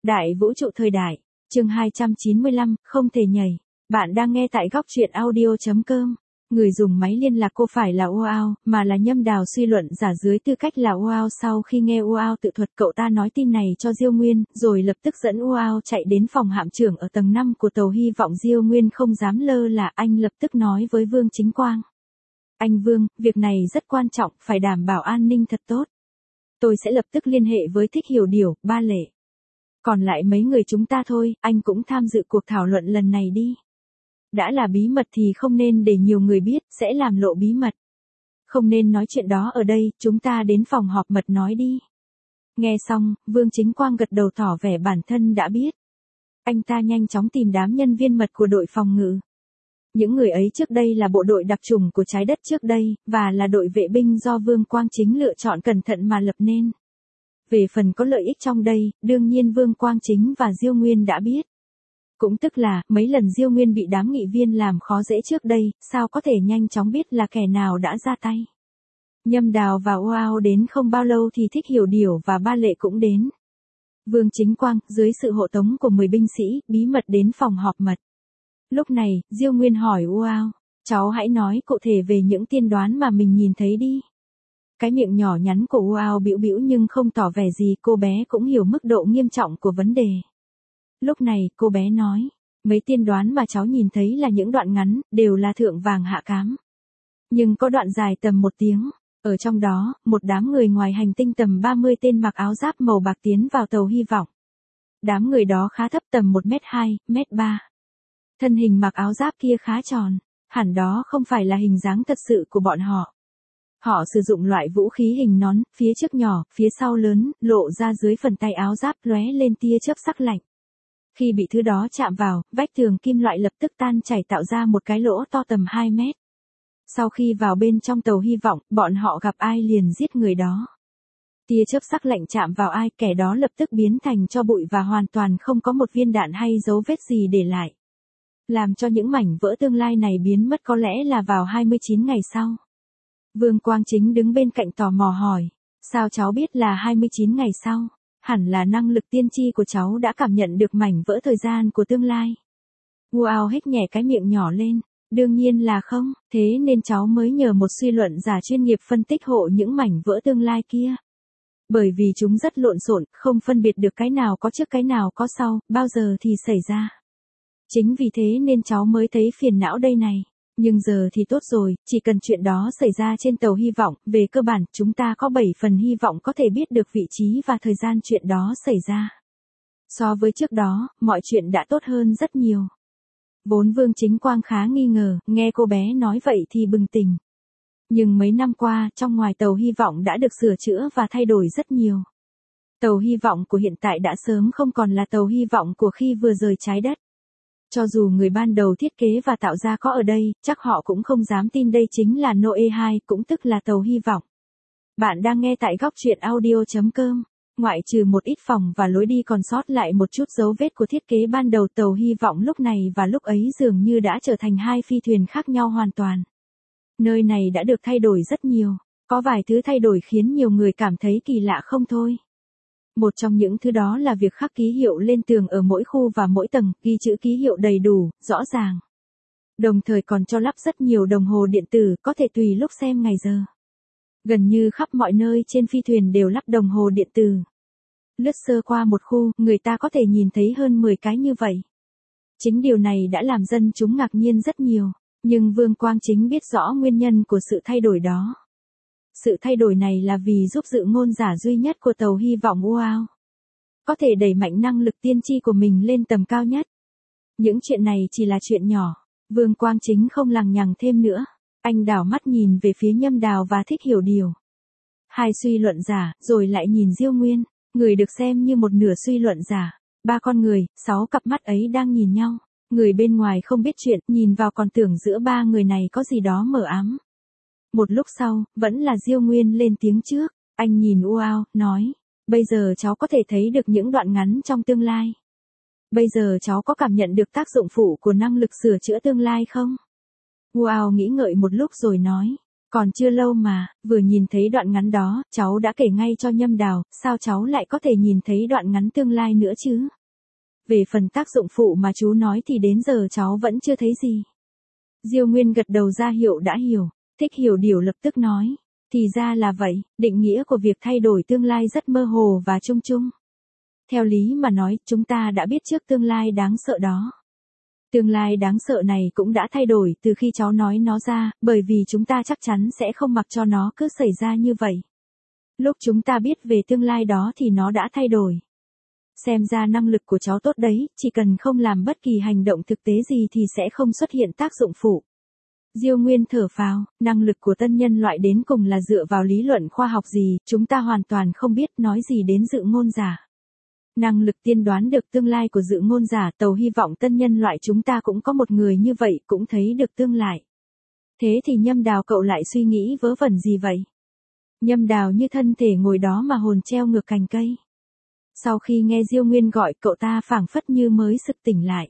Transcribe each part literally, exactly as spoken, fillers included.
Đại vũ trụ thời đại, chương hai trăm chín mươi lăm, không thể nhảy. Bạn đang nghe tại góc truyện audio chấm com. Người dùng máy liên lạc cô phải là Wow, mà là Nhâm Đào suy luận giả dưới tư cách là Wow. Sau khi nghe Wow tự thuật, cậu ta nói tin này cho Diêu Nguyên, rồi lập tức dẫn Wow chạy đến phòng hạm trưởng ở tầng năm của tàu hy vọng. Diêu Nguyên không dám lơ là, anh lập tức nói với Vương Chính Quang. Anh Vương, việc này rất quan trọng, phải đảm bảo an ninh thật tốt. Tôi sẽ lập tức liên hệ với Thích Hiểu Điểu, Ba Lệ. Còn lại mấy người chúng ta thôi, anh cũng tham dự cuộc thảo luận lần này đi. Đã là bí mật thì không nên để nhiều người biết, sẽ làm lộ bí mật. Không nên nói chuyện đó ở đây, chúng ta đến phòng họp mật nói đi. Nghe xong, Vương Chính Quang gật đầu tỏ vẻ bản thân đã biết. Anh ta nhanh chóng tìm đám nhân viên mật của đội phòng ngự. Những người ấy trước đây là bộ đội đặc chủng của trái đất trước đây, và là đội vệ binh do Vương Quang Chính lựa chọn cẩn thận mà lập nên. Về phần có lợi ích trong đây, đương nhiên Vương Quang Chính và Diêu Nguyên đã biết. Cũng tức là, mấy lần Diêu Nguyên bị đám nghị viên làm khó dễ trước đây, sao có thể nhanh chóng biết là kẻ nào đã ra tay. Nhâm Đào và Wow đến không bao lâu thì Thích Hiểu Điểu và Ba Lệ cũng đến. Vương Chính Quang, dưới sự hộ tống của mười binh sĩ, bí mật đến phòng họp mật. Lúc này, Diêu Nguyên hỏi Wow, cháu hãy nói cụ thể về những tiên đoán mà mình nhìn thấy đi. Cái miệng nhỏ nhắn của Wow bĩu bĩu nhưng không tỏ vẻ gì, cô bé cũng hiểu mức độ nghiêm trọng của vấn đề. Lúc này, cô bé nói, mấy tiên đoán mà cháu nhìn thấy là những đoạn ngắn, đều là thượng vàng hạ cám. Nhưng có đoạn dài tầm một tiếng, ở trong đó, một đám người ngoài hành tinh tầm ba mươi tên mặc áo giáp màu bạc tiến vào tàu hy vọng. Đám người đó khá thấp tầm một mét hai, mét ba. Thân hình mặc áo giáp kia khá tròn, hẳn đó không phải là hình dáng thật sự của bọn họ. Họ sử dụng loại vũ khí hình nón, phía trước nhỏ, phía sau lớn, lộ ra dưới phần tay áo giáp lóe lên tia chớp sắc lạnh. Khi bị thứ đó chạm vào, vách tường kim loại lập tức tan chảy tạo ra một cái lỗ to tầm hai mét. Sau khi vào bên trong tàu hy vọng, bọn họ gặp ai liền giết người đó. Tia chớp sắc lạnh chạm vào ai, kẻ đó lập tức biến thành tro bụi và hoàn toàn không có một viên đạn hay dấu vết gì để lại. Làm cho những mảnh vỡ tương lai này biến mất có lẽ là vào hai mươi chín ngày sau. Vương Quang Chính đứng bên cạnh tò mò hỏi, sao cháu biết là hai mươi chín ngày sau? Hẳn là năng lực tiên tri của cháu đã cảm nhận được mảnh vỡ thời gian của tương lai. Wow hét nhẹ cái miệng nhỏ lên, đương nhiên là không, thế nên cháu mới nhờ một suy luận giả chuyên nghiệp phân tích hộ những mảnh vỡ tương lai kia. Bởi vì chúng rất lộn xộn, không phân biệt được cái nào có trước cái nào có sau, bao giờ thì xảy ra. Chính vì thế nên cháu mới thấy phiền não đây này. Nhưng giờ thì tốt rồi, chỉ cần chuyện đó xảy ra trên tàu hy vọng, về cơ bản, chúng ta có bảy phần hy vọng có thể biết được vị trí và thời gian chuyện đó xảy ra. So với trước đó, mọi chuyện đã tốt hơn rất nhiều. Vốn Vương Chính Quang khá nghi ngờ, nghe cô bé nói vậy thì bừng tỉnh. Nhưng mấy năm qua, trong ngoài tàu hy vọng đã được sửa chữa và thay đổi rất nhiều. Tàu hy vọng của hiện tại đã sớm không còn là tàu hy vọng của khi vừa rời trái đất. Cho dù người ban đầu thiết kế và tạo ra có ở đây, chắc họ cũng không dám tin đây chính là Noe hai, cũng tức là tàu hy vọng. Bạn đang nghe tại góc truyện audio chấm com. Ngoại trừ một ít phòng và lối đi còn sót lại một chút dấu vết của thiết kế ban đầu, tàu hy vọng lúc này và lúc ấy dường như đã trở thành hai phi thuyền khác nhau hoàn toàn. Nơi này đã được thay đổi rất nhiều, có vài thứ thay đổi khiến nhiều người cảm thấy kỳ lạ không thôi. Một trong những thứ đó là việc khắc ký hiệu lên tường ở mỗi khu và mỗi tầng, ghi chữ ký hiệu đầy đủ, rõ ràng. Đồng thời còn cho lắp rất nhiều đồng hồ điện tử, có thể tùy lúc xem ngày giờ. Gần như khắp mọi nơi trên phi thuyền đều lắp đồng hồ điện tử. Lướt sơ qua một khu, người ta có thể nhìn thấy hơn mười cái như vậy. Chính điều này đã làm dân chúng ngạc nhiên rất nhiều, nhưng Vương Quang Chính biết rõ nguyên nhân của sự thay đổi đó. Sự thay đổi này là vì giúp dự ngôn giả duy nhất của tàu hy vọng Wow có thể đẩy mạnh năng lực tiên tri của mình lên tầm cao nhất. Những chuyện này chỉ là chuyện nhỏ, Vương Quang Chính không lằng nhằng thêm nữa. Anh đảo mắt nhìn về phía Nhâm Đào và Thích Hiểu Điểu. Hai suy luận giả, rồi lại nhìn Diêu Nguyên, người được xem như một nửa suy luận giả. Ba con người, sáu cặp mắt ấy đang nhìn nhau. Người bên ngoài không biết chuyện, nhìn vào còn tưởng giữa ba người này có gì đó mờ ám. Một lúc sau, vẫn là Diêu Nguyên lên tiếng trước, anh nhìn Wow, nói, bây giờ cháu có thể thấy được những đoạn ngắn trong tương lai. Bây giờ cháu có cảm nhận được tác dụng phụ của năng lực sửa chữa tương lai không? Wow nghĩ ngợi một lúc rồi nói, Còn chưa lâu mà, vừa nhìn thấy đoạn ngắn đó, cháu đã kể ngay cho Nhâm Đào, sao cháu lại có thể nhìn thấy đoạn ngắn tương lai nữa chứ? Về phần tác dụng phụ mà chú nói thì đến giờ cháu vẫn chưa thấy gì. Diêu Nguyên gật đầu ra hiệu đã hiểu, Thích Hiểu Điều lập tức nói. Thì ra là vậy, định nghĩa của việc thay đổi tương lai rất mơ hồ và chung chung. Theo lý mà nói, chúng ta đã biết trước tương lai đáng sợ đó. Tương lai đáng sợ này cũng đã thay đổi từ khi cháu nói nó ra, bởi vì chúng ta chắc chắn sẽ không mặc cho nó cứ xảy ra như vậy. Lúc chúng ta biết về tương lai đó thì nó đã thay đổi. Xem ra năng lực của cháu tốt đấy, chỉ cần không làm bất kỳ hành động thực tế gì thì sẽ không xuất hiện tác dụng phụ. Diêu Nguyên thở phào, năng lực của tân nhân loại đến cùng là dựa vào lý luận khoa học gì, chúng ta hoàn toàn không biết, nói gì đến dự ngôn giả. Năng lực tiên đoán được tương lai của dự ngôn giả, Tàu hy vọng tân nhân loại chúng ta cũng có một người như vậy, cũng thấy được tương lai. Thế thì Nhâm Đào cậu lại suy nghĩ vớ vẩn gì vậy? Nhâm Đào như thân thể ngồi đó mà hồn treo ngược cành cây. Sau khi nghe Diêu Nguyên gọi, cậu ta phảng phất như mới sực tỉnh lại.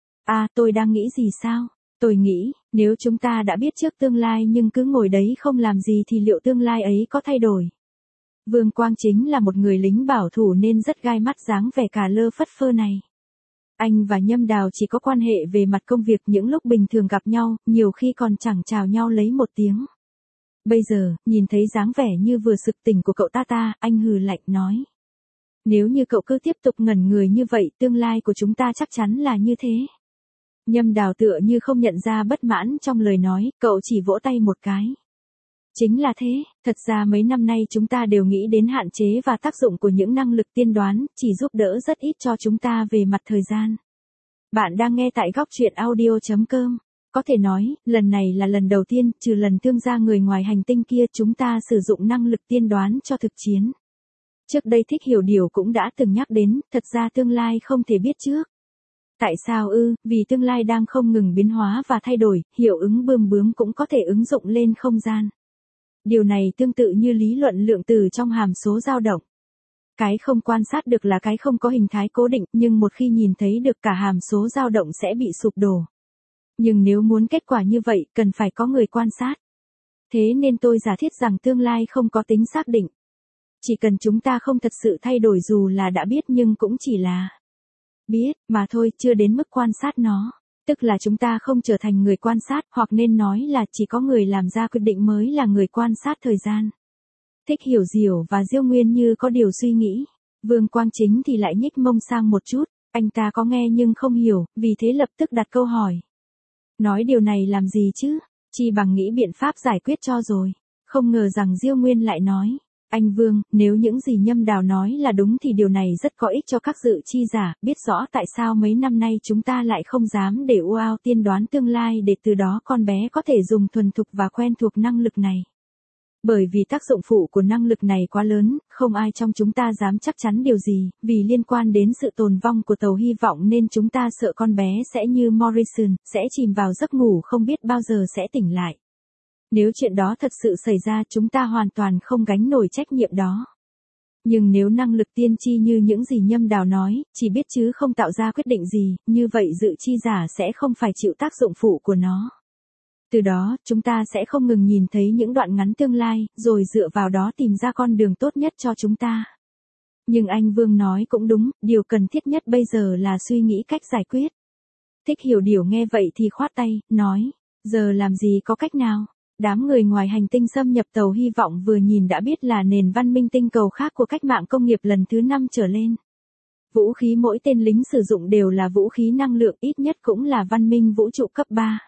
À, tôi đang nghĩ gì sao? Tôi nghĩ, nếu chúng ta đã biết trước tương lai nhưng cứ ngồi đấy không làm gì thì liệu tương lai ấy có thay đổi? Vương Quang chính là một người lính bảo thủ nên rất gai mắt dáng vẻ cả lơ phất phơ này. Anh và Nhâm Đào chỉ có quan hệ về mặt công việc, những lúc bình thường gặp nhau, nhiều khi còn chẳng chào nhau lấy một tiếng. Bây giờ, nhìn thấy dáng vẻ như vừa sực tỉnh của cậu ta ta, anh hừ lạnh nói. Nếu như cậu cứ tiếp tục ngẩn người như vậy, tương lai của chúng ta chắc chắn là như thế. Nhâm Đào tựa như không nhận ra bất mãn trong lời nói, cậu chỉ vỗ tay một cái. Chính là thế, thật ra mấy năm nay chúng ta đều nghĩ đến hạn chế và tác dụng của những năng lực tiên đoán, chỉ giúp đỡ rất ít cho chúng ta về mặt thời gian. Bạn đang nghe tại góc truyện audio chấm com. Có thể nói, lần này là lần đầu tiên, trừ lần thương gia người ngoài hành tinh kia, chúng ta sử dụng năng lực tiên đoán cho thực chiến. Trước đây Thích Hiểu Điều cũng đã từng nhắc đến, thật ra tương lai không thể biết trước. Tại sao ư? Vì tương lai đang không ngừng biến hóa và thay đổi, hiệu ứng bươm bướm cũng có thể ứng dụng lên không gian. Điều này tương tự như lý luận lượng tử trong hàm số dao động. Cái không quan sát được là cái không có hình thái cố định, nhưng một khi nhìn thấy được cả hàm số dao động sẽ bị sụp đổ. Nhưng nếu muốn kết quả như vậy, cần phải có người quan sát. Thế nên tôi giả thiết rằng tương lai không có tính xác định. Chỉ cần chúng ta không thật sự thay đổi dù là đã biết nhưng cũng chỉ là biết, mà thôi, chưa đến mức quan sát nó. Tức là chúng ta không trở thành người quan sát, hoặc nên nói là chỉ có người làm ra quyết định mới là người quan sát thời gian. Thích Hiểu Diểu và Diêu Nguyên như có điều suy nghĩ. Vương Quang Chính thì lại nhích mông sang một chút, anh ta có nghe nhưng không hiểu, vì thế lập tức đặt câu hỏi. Nói điều này làm gì chứ? Chi bằng nghĩ biện pháp giải quyết cho rồi. Không ngờ rằng Diêu Nguyên lại nói. Anh Vương, nếu những gì Nhâm Đào nói là đúng thì điều này rất có ích cho các dự chi giả, biết rõ tại sao mấy năm nay chúng ta lại không dám để u ao tiên đoán tương lai để từ đó con bé có thể dùng thuần thục và quen thuộc năng lực này. Bởi vì tác dụng phụ của năng lực này quá lớn, không ai trong chúng ta dám chắc chắn điều gì, vì liên quan đến sự tồn vong của tàu hy vọng nên chúng ta sợ con bé sẽ như Morrison, sẽ chìm vào giấc ngủ không biết bao giờ sẽ tỉnh lại. Nếu chuyện đó thật sự xảy ra chúng ta hoàn toàn không gánh nổi trách nhiệm đó. Nhưng nếu năng lực tiên tri như những gì Nhâm Đào nói, chỉ biết chứ không tạo ra quyết định gì, như vậy dự chi giả sẽ không phải chịu tác dụng phụ của nó. Từ đó, chúng ta sẽ không ngừng nhìn thấy những đoạn ngắn tương lai, rồi dựa vào đó tìm ra con đường tốt nhất cho chúng ta. Nhưng anh Vương nói cũng đúng, điều cần thiết nhất bây giờ là suy nghĩ cách giải quyết. Thích Hiểu Điều nghe vậy thì khoát tay, nói, giờ làm gì có cách nào? Đám người ngoài hành tinh xâm nhập tàu hy vọng vừa nhìn đã biết là nền văn minh tinh cầu khác của cách mạng công nghiệp lần thứ năm trở lên. Vũ khí mỗi tên lính sử dụng đều là vũ khí năng lượng, ít nhất cũng là văn minh vũ trụ cấp ba.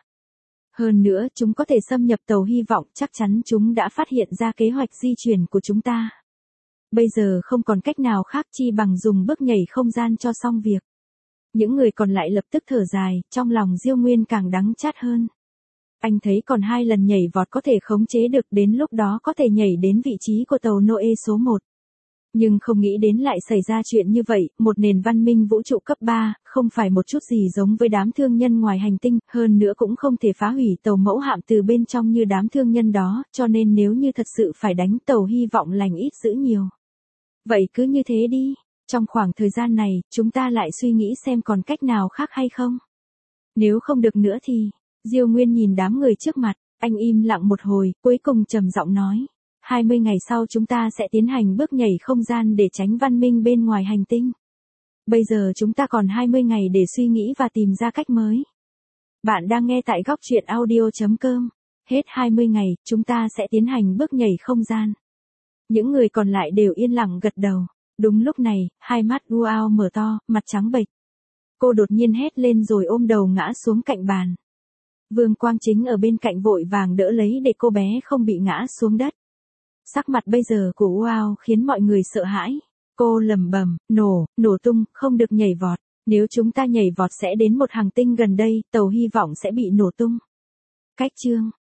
Hơn nữa, chúng có thể xâm nhập tàu hy vọng, chắc chắn chúng đã phát hiện ra kế hoạch di chuyển của chúng ta. Bây giờ không còn cách nào khác chi bằng dùng bước nhảy không gian cho xong việc. Những người còn lại lập tức thở dài, trong lòng Diêu Nguyên càng đắng chát hơn. Anh thấy còn hai lần nhảy vọt có thể khống chế được, đến lúc đó có thể nhảy đến vị trí của tàu Noe số một. Nhưng không nghĩ đến lại xảy ra chuyện như vậy, một nền văn minh vũ trụ cấp ba, không phải một chút gì giống với đám thương nhân ngoài hành tinh, hơn nữa cũng không thể phá hủy tàu mẫu hạm từ bên trong như đám thương nhân đó, cho nên nếu như thật sự phải đánh tàu hy vọng lành ít dữ nhiều. Vậy cứ như thế đi, trong khoảng thời gian này, chúng ta lại suy nghĩ xem còn cách nào khác hay không. Nếu không được nữa thì... Diêu Nguyên nhìn đám người trước mặt, Anh im lặng một hồi, cuối cùng trầm giọng nói. hai mươi ngày sau chúng ta sẽ tiến hành bước nhảy không gian để tránh văn minh bên ngoài hành tinh. Bây giờ chúng ta còn hai mươi ngày để suy nghĩ và tìm ra cách mới. Bạn đang nghe tại góc truyện audio chấm com. Hết hai mươi ngày, chúng ta sẽ tiến hành bước nhảy không gian. Những người còn lại đều yên lặng gật đầu. Đúng lúc này, hai mắt Uao mở to, mặt trắng bệch. Cô đột nhiên hét lên rồi ôm đầu ngã xuống cạnh bàn. Vương Quang Chính ở bên cạnh vội vàng đỡ lấy để cô bé không bị ngã xuống đất. Sắc mặt bây giờ của Uao khiến mọi người sợ hãi. Cô lẩm bẩm, nổ, nổ tung, không được nhảy vọt. Nếu chúng ta nhảy vọt sẽ đến một hành tinh gần đây, tàu hy vọng sẽ bị nổ tung. Cách chương